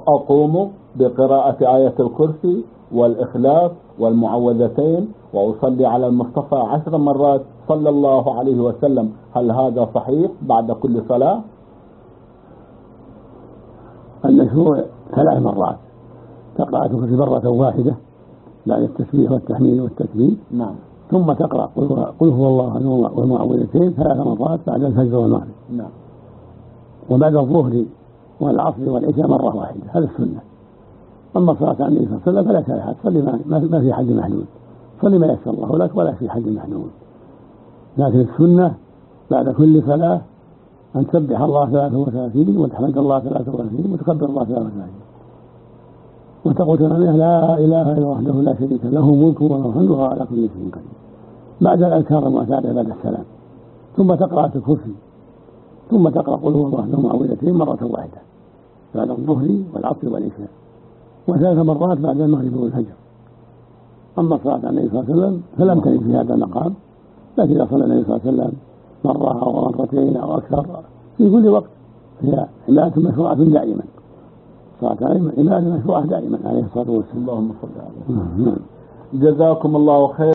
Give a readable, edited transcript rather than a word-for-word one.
أقوم بقراءة آية الكرسي والإخلاص والمعوذتين وأصلي على المصطفى 10 مرات صلى الله عليه وسلم، هل هذا صحيح بعد كل صلاة؟ المشروع 3 مرات، تقرأ الكرسي مرة واحدة بعد التسبيح والتحميد والتكبير. نعم. ثم تقرأ قل هو الله والمعوذتين 3 مرات بعد الفجر والمغرب. نعم. وبعد الظهر والعصر والعشاء مرة واحدة، هذا السنة. أما صلاة عن النبي صلى الله عليه وسلم فلا شيء، صلي ما في حد محدود، صلي ما يسر الله لك ولا في حد محدود. لكن السنة بعد كل صلاة أن تسبح الله 33 وتحمد الله 33 وتكبر الله 33 وتقول تمامها لا إله إلا الله وحده لا شريك له ملك وله الحمد وهو على كل شيء قدير، بعد الأذكار المعتادة بعد السلام. ثم تقرأ الكرسي، ثم تقرأ قل هو الله والمعوذتين مرة واحدة بعد الظهر والعصر والعشاء، و3 مرات بعد المغرب والفجر. أما صلاة عن النبي صلى الله عليه وسلم فلم ترد في هذا المقام، لكن إذا صلى النبي صلى الله عليه وسلم مرة أو مرتين أو أكثر في كل وقت هي عبادة مشروعة دائما، صلاة عبادة مشروعة دائما عليه الصلاة والسلام. اللهم صل على محمد. جزاكم الله خير.